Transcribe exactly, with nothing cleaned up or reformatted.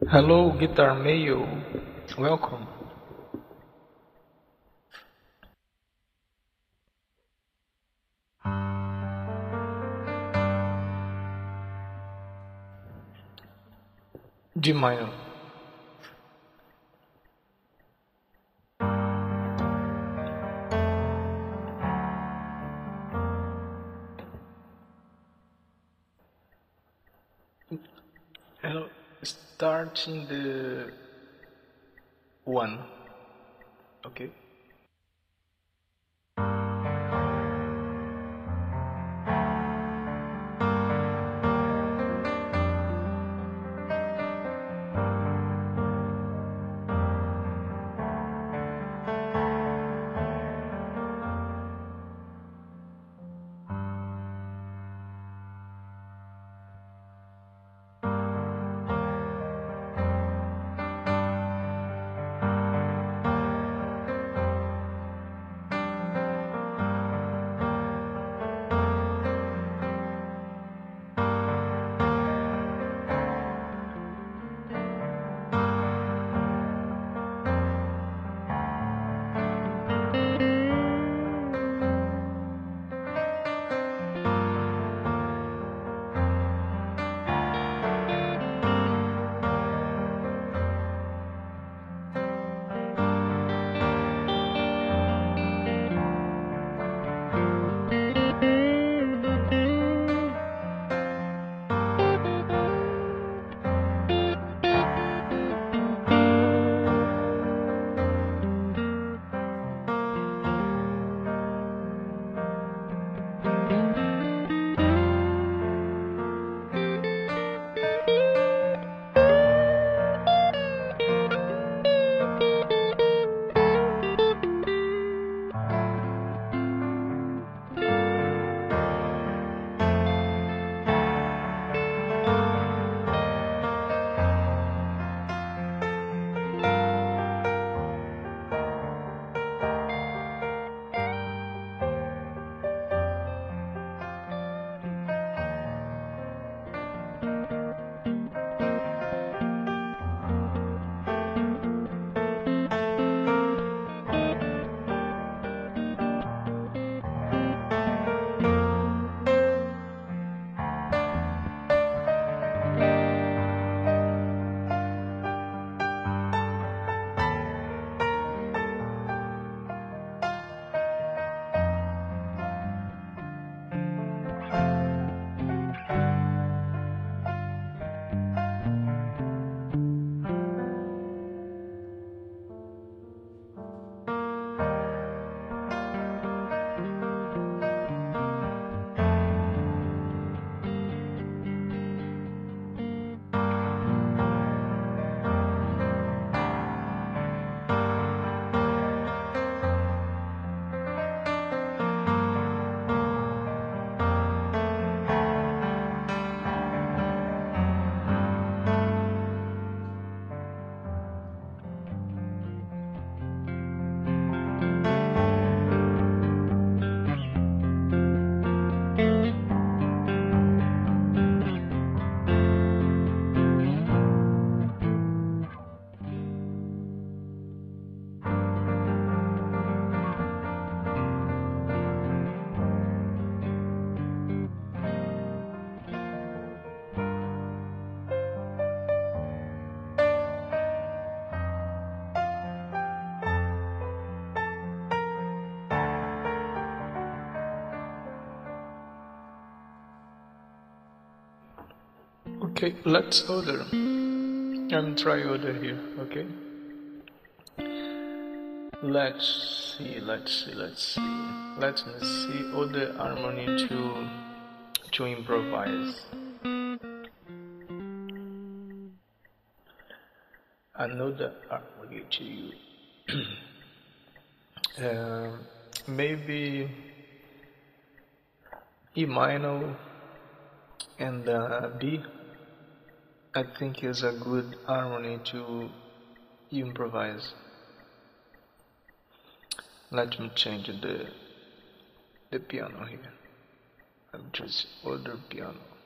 Hello, Guitar Mayo. Welcome. G minor. Hello. Starting the one. Okay. Okay, let's order. I'm try order here, okay? Let's see, let's see, let's see. Let me see order harmony to to improvise. Another harmony to you. uh, maybe E minor and uh, B. I think is a good harmony to improvise. Let me change the the piano here. I'll just order piano.